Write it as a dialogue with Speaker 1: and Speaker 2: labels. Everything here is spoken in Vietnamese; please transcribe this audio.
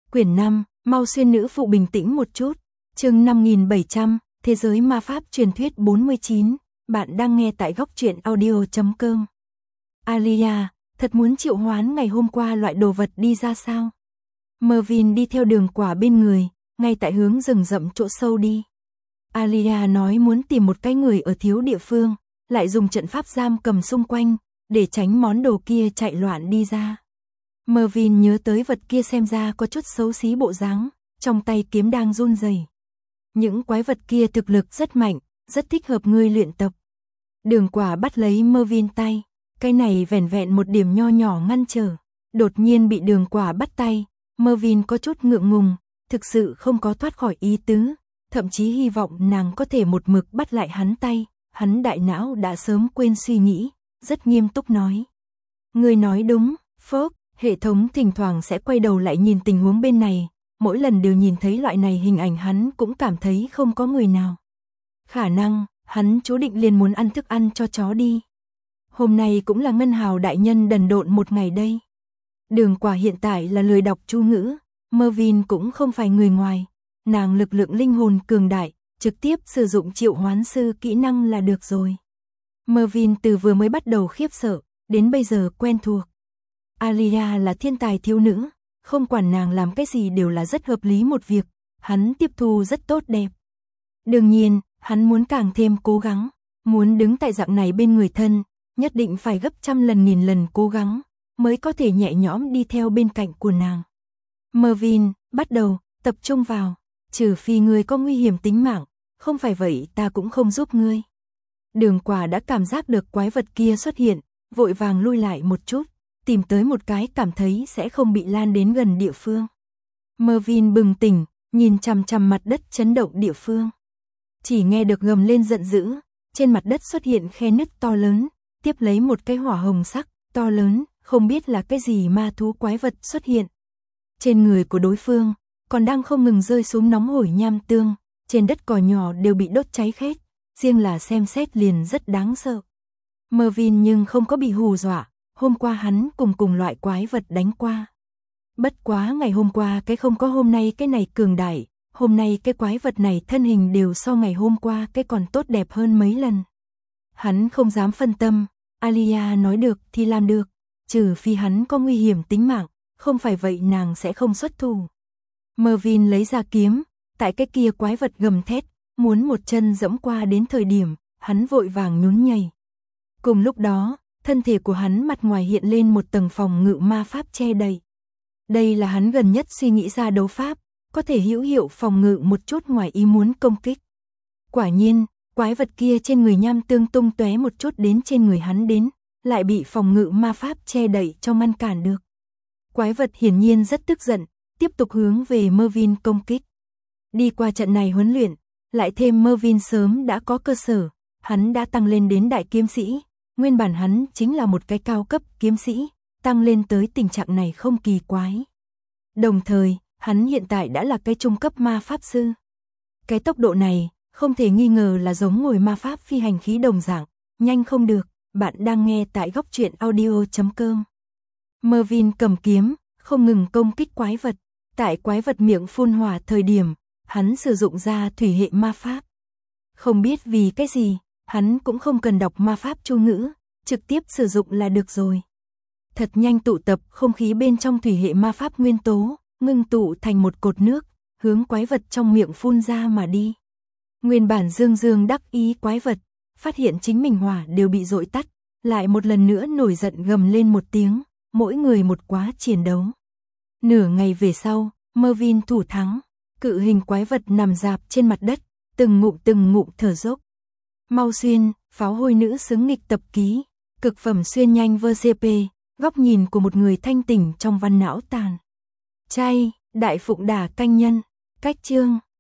Speaker 1: Quyển 5, mau xuyên nữ phụ bình tĩnh một chút. Chương 5700, Thế giới ma pháp truyền thuyết 49. Bạn đang nghe tại góc truyện audio.com. Alia, thật muốn triệu hoán ngày hôm qua loại đồ vật đi ra sao? Mervyn đi theo đường quả bên người, ngay tại hướng rừng rậm chỗ sâu đi. Alia nói muốn tìm một cái người ở thiếu địa phương, lại dùng trận pháp giam cầm xung quanh, để tránh món đồ kia chạy loạn đi ra. Mervyn nhớ tới vật kia xem ra có chút xấu xí bộ dáng, trong tay kiếm đang run rẩy. Những quái vật kia thực lực rất mạnh, rất thích hợp ngươi luyện tập. Đường quả bắt lấy Mervyn tay, cái này vẻn vẹn một điểm nho nhỏ ngăn trở. Đột nhiên bị đường quả bắt tay, Mervyn có chút ngượng ngùng, thực sự không có thoát khỏi ý tứ, thậm chí hy vọng nàng có thể một mực bắt lại hắn tay. Hắn đại não đã sớm quên suy nghĩ, rất nghiêm túc nói. Ngươi nói đúng, Phốc. Hệ thống thỉnh thoảng sẽ quay đầu lại nhìn tình huống bên này, mỗi lần đều nhìn thấy loại này hình ảnh hắn cũng cảm thấy không có người nào. Khả năng, hắn chú định liền muốn ăn thức ăn cho chó đi. Hôm nay cũng là ngân hào đại nhân đần độn một ngày đây. Đường quả hiện tại là lười đọc chú ngữ, Mervyn cũng không phải người ngoài, nàng lực lượng linh hồn cường đại, trực tiếp sử dụng triệu hoán sư kỹ năng là được rồi. Mervyn từ vừa mới bắt đầu khiếp sợ, đến bây giờ quen thuộc. Alia là thiên tài thiếu nữ, không quản nàng làm cái gì đều là rất hợp lý một việc, hắn tiếp thu rất tốt đẹp. Đương nhiên, hắn muốn càng thêm cố gắng, muốn đứng tại dạng này bên người thân, nhất định phải gấp trăm lần nghìn lần cố gắng, mới có thể nhẹ nhõm đi theo bên cạnh của nàng. Mervyn, bắt đầu, tập trung vào, trừ phi ngươi có nguy hiểm tính mạng, không phải vậy ta cũng không giúp ngươi. Đường quả đã cảm giác được quái vật kia xuất hiện, vội vàng lui lại một chút, tìm tới một cái cảm thấy sẽ không bị lan đến gần địa phương. Mervyn bừng tỉnh, nhìn chằm chằm mặt đất chấn động địa phương. Chỉ nghe được gầm lên giận dữ, trên mặt đất xuất hiện khe nứt to lớn, tiếp lấy một cái hỏa hồng sắc, to lớn, không biết là cái gì ma thú quái vật xuất hiện. Trên người của đối phương, còn đang không ngừng rơi xuống nóng hổi nham tương, trên đất cỏ nhỏ đều bị đốt cháy khét, riêng là xem xét liền rất đáng sợ. Mervyn nhưng không có bị hù dọa. Hôm qua hắn cùng loại quái vật đánh qua. Bất quá ngày hôm qua cái không có hôm nay cái này cường đại, hôm nay cái quái vật này thân hình đều so ngày hôm qua cái còn tốt đẹp hơn mấy lần. Hắn không dám phân tâm, Alia nói được thì làm được, trừ phi hắn có nguy hiểm tính mạng, không phải vậy nàng sẽ không xuất thủ. Mervyn lấy ra kiếm, tại cái kia quái vật gầm thét, muốn một chân dẫm qua đến thời điểm, hắn vội vàng nhún nhảy. Cùng lúc đó, thân thể của hắn mặt ngoài hiện lên một tầng phòng ngự ma pháp che đậy. Đây là hắn gần nhất suy nghĩ ra đấu pháp, có thể hữu hiệu phòng ngự một chút ngoài ý muốn công kích. Quả nhiên, quái vật kia trên người nham tương tung tóe một chút đến trên người hắn đến, lại bị phòng ngự ma pháp che đậy cho ngăn cản được. Quái vật hiển nhiên rất tức giận, tiếp tục hướng về Mervyn công kích. Đi qua trận này huấn luyện, lại thêm Mervyn sớm đã có cơ sở, hắn đã tăng lên đến đại kiếm sĩ. Nguyên bản hắn chính là một cái cao cấp kiếm sĩ, tăng lên tới tình trạng này không kỳ quái. Đồng thời, hắn hiện tại đã là cái trung cấp ma pháp sư. Cái tốc độ này, không thể nghi ngờ là giống ngồi ma pháp phi hành khí đồng dạng, nhanh không được, bạn đang nghe tại góc truyện audio.com. Mervyn cầm kiếm, không ngừng công kích quái vật, tại quái vật miệng phun hỏa thời điểm, hắn sử dụng ra thủy hệ ma pháp. Không biết vì cái gì, hắn cũng không cần đọc ma pháp chú ngữ, trực tiếp sử dụng là được rồi. Thật nhanh tụ tập không khí bên trong thủy hệ ma pháp nguyên tố, ngưng tụ thành một cột nước, hướng quái vật trong miệng phun ra mà đi. Nguyên bản dương dương đắc ý quái vật, phát hiện chính mình hỏa đều bị dội tắt, lại một lần nữa nổi giận gầm lên một tiếng, mỗi người một quá chiến đấu. Nửa ngày về sau, Mervyn thủ thắng, cự hình quái vật nằm rạp trên mặt đất, từng ngụm thở dốc. Mau xuyên, pháo hôi nữ xứng nghịch tập ký, cực phẩm xuyên nhanh VCP, góc nhìn của một người thanh tỉnh trong văn não tàn. Chay, đại phụng đà canh nhân, cách chương.